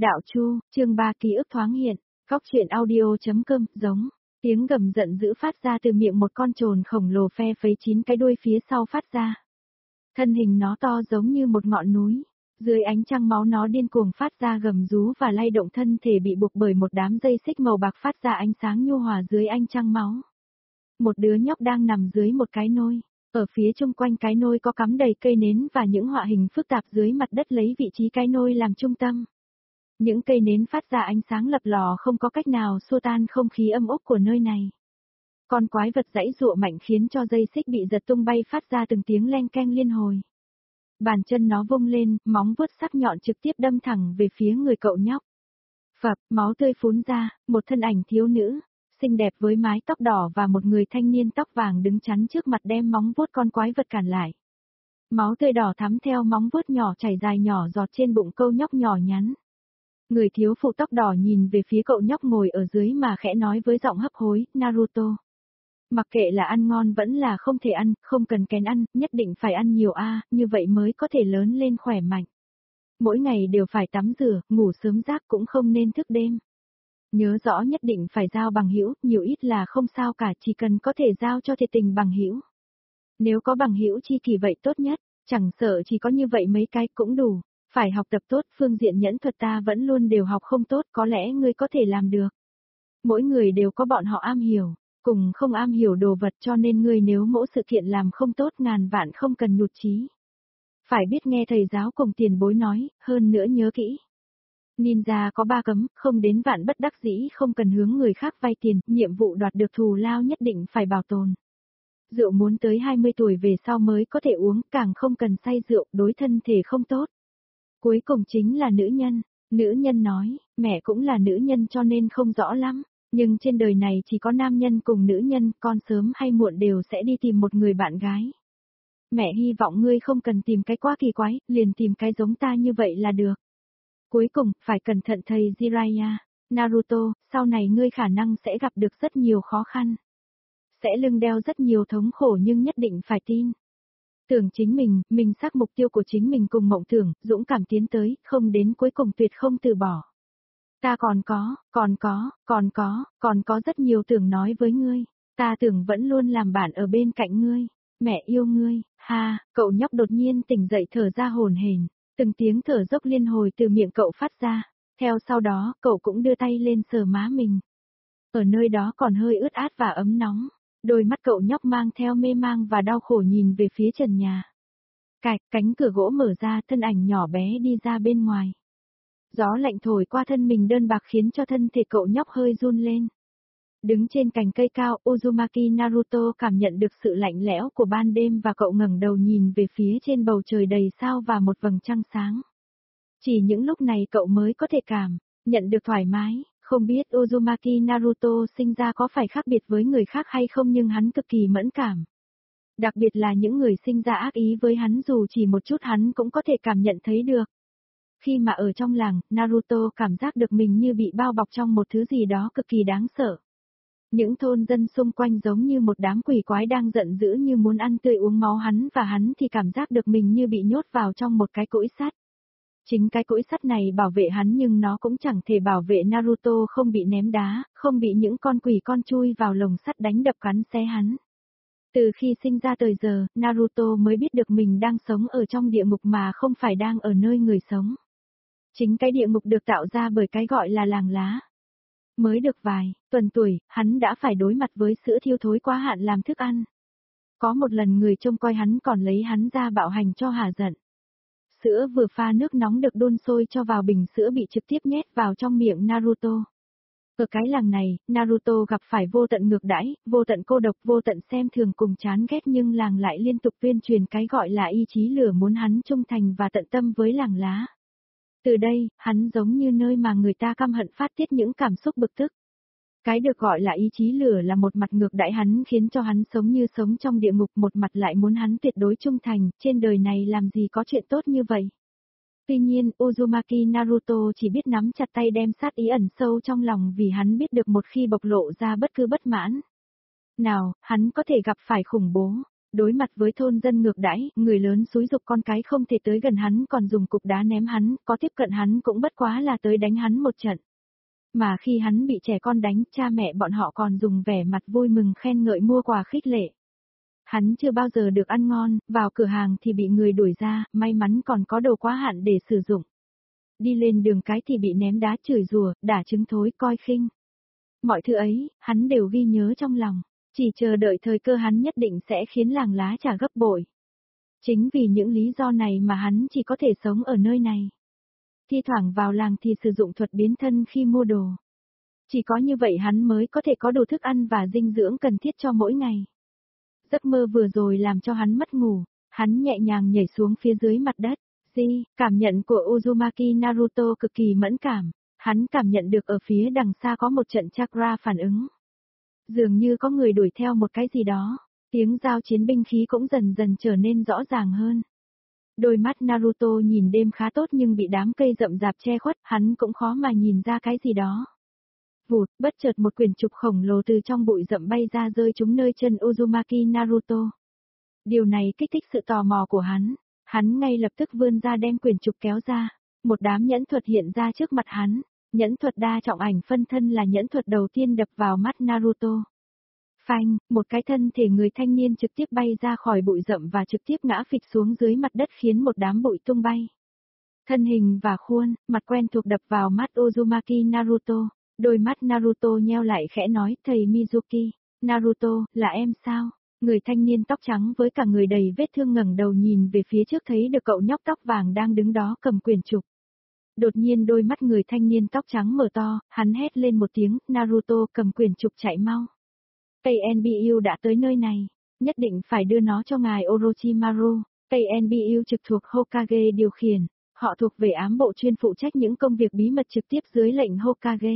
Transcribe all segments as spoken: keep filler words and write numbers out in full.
Đạo Chu, chương ba ký ức thoáng hiện, góc truyện audio.com, giống, tiếng gầm giận dữ phát ra từ miệng một con trồn khổng lồ phe phẩy chín cái đuôi phía sau phát ra. Thân hình nó to giống như một ngọn núi, dưới ánh trăng máu nó điên cuồng phát ra gầm rú và lay động thân thể bị buộc bởi một đám dây xích màu bạc phát ra ánh sáng nhu hòa dưới ánh trăng máu. Một đứa nhóc đang nằm dưới một cái nôi. Ở phía chung quanh cái nôi có cắm đầy cây nến và những họa hình phức tạp dưới mặt đất lấy vị trí cái nôi làm trung tâm. Những cây nến phát ra ánh sáng lập lò không có cách nào xua tan không khí âm ốc của nơi này. Con quái vật giãy giụa mạnh khiến cho dây xích bị giật tung bay phát ra từng tiếng leng keng liên hồi. Bàn chân nó vung lên, móng vuốt sắc nhọn trực tiếp đâm thẳng về phía người cậu nhóc. Phập, máu tươi phún ra, một thân ảnh thiếu nữ, xinh đẹp với mái tóc đỏ và một người thanh niên tóc vàng đứng chắn trước mặt đem móng vuốt con quái vật cản lại. Máu tươi đỏ thắm theo móng vuốt nhỏ chảy dài nhỏ giọt trên bụng câu nhóc nhỏ nhắn. Người thiếu phụ tóc đỏ nhìn về phía cậu nhóc ngồi ở dưới mà khẽ nói với giọng hấp hối, Naruto. Mặc kệ là ăn ngon vẫn là không thể ăn, không cần kén ăn, nhất định phải ăn nhiều a, như vậy mới có thể lớn lên khỏe mạnh. Mỗi ngày đều phải tắm rửa, ngủ sớm giấc cũng không nên thức đêm. Nhớ rõ nhất định phải giao bằng hữu, nhiều ít là không sao cả, chỉ cần có thể giao cho thiệt tình bằng hữu. Nếu có bằng hữu chi kỷ vậy tốt nhất, chẳng sợ chỉ có như vậy mấy cái cũng đủ. Phải học tập tốt, phương diện nhẫn thuật ta vẫn luôn đều học không tốt, có lẽ ngươi có thể làm được. Mỗi người đều có bọn họ am hiểu, cùng không am hiểu đồ vật cho nên ngươi nếu mỗi sự kiện làm không tốt ngàn vạn không cần nhụt chí. Phải biết nghe thầy giáo cùng tiền bối nói, hơn nữa nhớ kỹ. Ninja có ba cấm, không đến vạn bất đắc dĩ không cần hướng người khác vay tiền, nhiệm vụ đoạt được thù lao nhất định phải bảo tồn. Rượu muốn tới hai mươi tuổi về sau mới có thể uống, càng không cần say rượu, đối thân thể không tốt. Cuối cùng chính là nữ nhân, nữ nhân nói, mẹ cũng là nữ nhân cho nên không rõ lắm, nhưng trên đời này chỉ có nam nhân cùng nữ nhân, con sớm hay muộn đều sẽ đi tìm một người bạn gái. Mẹ hy vọng ngươi không cần tìm cái quá kỳ quái, liền tìm cái giống ta như vậy là được. Cuối cùng, phải cẩn thận thầy Jiraiya, Naruto, sau này ngươi khả năng sẽ gặp được rất nhiều khó khăn. Sẽ lưng đeo rất nhiều thống khổ nhưng nhất định phải tin. Tưởng chính mình, mình xác mục tiêu của chính mình cùng mộng tưởng, dũng cảm tiến tới, không đến cuối cùng tuyệt không từ bỏ. Ta còn có, còn có, còn có, còn có rất nhiều tưởng nói với ngươi, ta tưởng vẫn luôn làm bạn ở bên cạnh ngươi, mẹ yêu ngươi, ha, cậu nhóc đột nhiên tỉnh dậy thở ra hổn hển, từng tiếng thở dốc liên hồi từ miệng cậu phát ra, theo sau đó, cậu cũng đưa tay lên sờ má mình. Ở nơi đó còn hơi ướt át và ấm nóng. Đôi mắt cậu nhóc mang theo mê mang và đau khổ nhìn về phía trần nhà. Cạch, cánh cửa gỗ mở ra, thân ảnh nhỏ bé đi ra bên ngoài. Gió lạnh thổi qua thân mình đơn bạc khiến cho thân thể cậu nhóc hơi run lên. Đứng trên cành cây cao, Uzumaki Naruto cảm nhận được sự lạnh lẽo của ban đêm và cậu ngẩng đầu nhìn về phía trên bầu trời đầy sao và một vầng trăng sáng. Chỉ những lúc này cậu mới có thể cảm nhận được thoải mái. Không biết Uzumaki Naruto sinh ra có phải khác biệt với người khác hay không nhưng hắn cực kỳ mẫn cảm. Đặc biệt là những người sinh ra ác ý với hắn dù chỉ một chút hắn cũng có thể cảm nhận thấy được. Khi mà ở trong làng, Naruto cảm giác được mình như bị bao bọc trong một thứ gì đó cực kỳ đáng sợ. Những thôn dân xung quanh giống như một đám quỷ quái đang giận dữ như muốn ăn tươi uống máu hắn và hắn thì cảm giác được mình như bị nhốt vào trong một cái cũi sắt. Chính cái cũi sắt này bảo vệ hắn nhưng nó cũng chẳng thể bảo vệ Naruto không bị ném đá, không bị những con quỷ con chui vào lồng sắt đánh đập cắn xé hắn. Từ khi sinh ra tới giờ, Naruto mới biết được mình đang sống ở trong địa ngục mà không phải đang ở nơi người sống. Chính cái địa ngục được tạo ra bởi cái gọi là làng lá. Mới được vài tuần tuổi, hắn đã phải đối mặt với sữa thiêu thối quá hạn làm thức ăn. Có một lần người trông coi hắn còn lấy hắn ra bạo hành cho hả giận. Sữa vừa pha nước nóng được đun sôi cho vào bình sữa bị trực tiếp nhét vào trong miệng Naruto. Ở cái làng này, Naruto gặp phải vô tận ngược đãi, vô tận cô độc, vô tận xem thường cùng chán ghét nhưng làng lại liên tục tuyên truyền cái gọi là ý chí lửa muốn hắn trung thành và tận tâm với làng lá. Từ đây, hắn giống như nơi mà người ta căm hận phát tiết những cảm xúc bực tức. Cái được gọi là ý chí lửa là một mặt ngược đãi hắn khiến cho hắn sống như sống trong địa ngục, một mặt lại muốn hắn tuyệt đối trung thành, trên đời này làm gì có chuyện tốt như vậy. Tuy nhiên, Uzumaki Naruto chỉ biết nắm chặt tay đem sát ý ẩn sâu trong lòng vì hắn biết được một khi bộc lộ ra bất cứ bất mãn nào, hắn có thể gặp phải khủng bố. Đối mặt với thôn dân ngược đãi, người lớn xúi giục con cái không thể tới gần hắn còn dùng cục đá ném hắn, có tiếp cận hắn cũng bất quá là tới đánh hắn một trận. Mà khi hắn bị trẻ con đánh, cha mẹ bọn họ còn dùng vẻ mặt vui mừng khen ngợi mua quà khích lệ. Hắn chưa bao giờ được ăn ngon, vào cửa hàng thì bị người đuổi ra, may mắn còn có đồ quá hạn để sử dụng. Đi lên đường cái thì bị ném đá chửi rủa, đả trứng thối coi khinh. Mọi thứ ấy, hắn đều ghi nhớ trong lòng, chỉ chờ đợi thời cơ hắn nhất định sẽ khiến làng lá trả gấp bội. Chính vì những lý do này mà hắn chỉ có thể sống ở nơi này. Thi thoảng vào làng thì sử dụng thuật biến thân khi mua đồ. Chỉ có như vậy hắn mới có thể có đủ thức ăn và dinh dưỡng cần thiết cho mỗi ngày. Giấc mơ vừa rồi làm cho hắn mất ngủ, hắn nhẹ nhàng nhảy xuống phía dưới mặt đất. Di, cảm nhận của Uzumaki Naruto cực kỳ mẫn cảm, hắn cảm nhận được ở phía đằng xa có một trận chakra phản ứng. Dường như có người đuổi theo một cái gì đó, tiếng giao chiến binh khí cũng dần dần trở nên rõ ràng hơn. Đôi mắt Naruto nhìn đêm khá tốt nhưng bị đám cây rậm rạp che khuất, hắn cũng khó mà nhìn ra cái gì đó. Vụt, bất chợt một quyển trục khổng lồ từ trong bụi rậm bay ra rơi trúng nơi chân Uzumaki Naruto. Điều này kích thích sự tò mò của hắn, hắn ngay lập tức vươn ra đem quyển trục kéo ra, một đám nhẫn thuật hiện ra trước mặt hắn, nhẫn thuật đa trọng ảnh phân thân là nhẫn thuật đầu tiên đập vào mắt Naruto. Phanh, một cái thân thể người thanh niên trực tiếp bay ra khỏi bụi rậm và trực tiếp ngã phịch xuống dưới mặt đất khiến một đám bụi tung bay. Thân hình và khuôn, mặt quen thuộc đập vào mắt Uzumaki Naruto, đôi mắt Naruto nheo lại khẽ nói, thầy Mizuki, Naruto, là em sao? Người thanh niên tóc trắng với cả người đầy vết thương ngẩng đầu nhìn về phía trước thấy được cậu nhóc tóc vàng đang đứng đó cầm quyển trục. Đột nhiên đôi mắt người thanh niên tóc trắng mở to, hắn hét lên một tiếng, Naruto cầm quyển trục chạy mau. Cây en bê u đã tới nơi này, nhất định phải đưa nó cho ngài Orochimaru. Cây en bê u trực thuộc Hokage điều khiển, họ thuộc về ám bộ chuyên phụ trách những công việc bí mật trực tiếp dưới lệnh Hokage.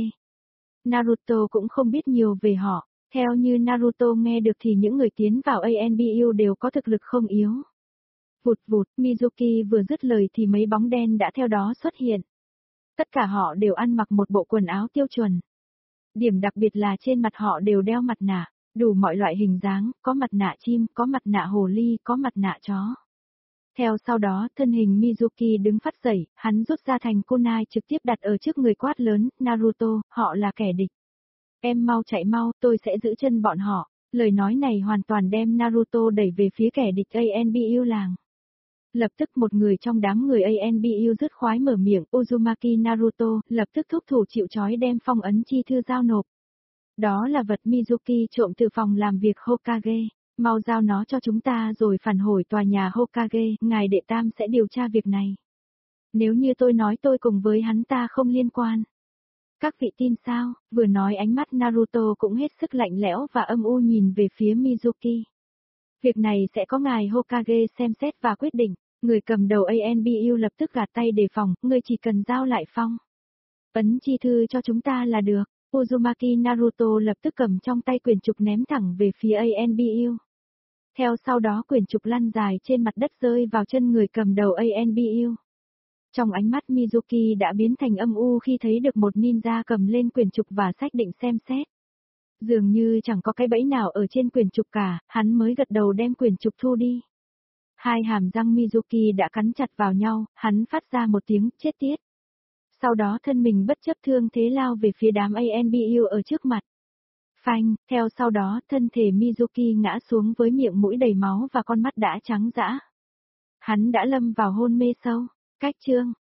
Naruto cũng không biết nhiều về họ, theo như Naruto nghe được thì những người tiến vào a en bê u đều có thực lực không yếu. Vụt vụt, Mizuki vừa dứt lời thì mấy bóng đen đã theo đó xuất hiện. Tất cả họ đều ăn mặc một bộ quần áo tiêu chuẩn. Điểm đặc biệt là trên mặt họ đều đeo mặt nạ, đủ mọi loại hình dáng, có mặt nạ chim, có mặt nạ hồ ly, có mặt nạ chó. Theo sau đó, thân hình Mizuki đứng phát dậy, hắn rút ra thành kunai trực tiếp đặt ở trước người quát lớn, Naruto, họ là kẻ địch. Em mau chạy mau, tôi sẽ giữ chân bọn họ. Lời nói này hoàn toàn đem Naruto đẩy về phía kẻ địch a en bê u làng. Lập tức một người trong đám người a en bê u dứt khoái mở miệng, Uzumaki Naruto, lập tức thúc thủ chịu trói đem phong ấn chi thư giao nộp. Đó là vật Mizuki trộm từ phòng làm việc Hokage, mau giao nó cho chúng ta rồi phản hồi tòa nhà Hokage, ngài đệ tam sẽ điều tra việc này. Nếu như tôi nói tôi cùng với hắn ta không liên quan. Các vị tin sao? Vừa nói ánh mắt Naruto cũng hết sức lạnh lẽo và âm u nhìn về phía Mizuki. Việc này sẽ có ngài Hokage xem xét và quyết định. Người cầm đầu a en bê u lập tức gạt tay đề phòng, ngươi chỉ cần giao lại phong ấn chi thư cho chúng ta là được. Uzumaki Naruto lập tức cầm trong tay quyển trục ném thẳng về phía a en bê u. Theo sau đó quyển trục lăn dài trên mặt đất rơi vào chân người cầm đầu a en bê u. Trong ánh mắt Mizuki đã biến thành âm u khi thấy được một ninja cầm lên quyển trục và xác định xem xét. Dường như chẳng có cái bẫy nào ở trên quyển trục cả, hắn mới gật đầu đem quyển trục thu đi. Hai hàm răng Mizuki đã cắn chặt vào nhau, hắn phát ra một tiếng chết tiết. Sau đó thân mình bất chấp thương thế lao về phía đám a en bê u ở trước mặt. Phanh, theo sau đó thân thể Mizuki ngã xuống với miệng mũi đầy máu và con mắt đã trắng dã. Hắn đã lâm vào hôn mê sâu. Cách chương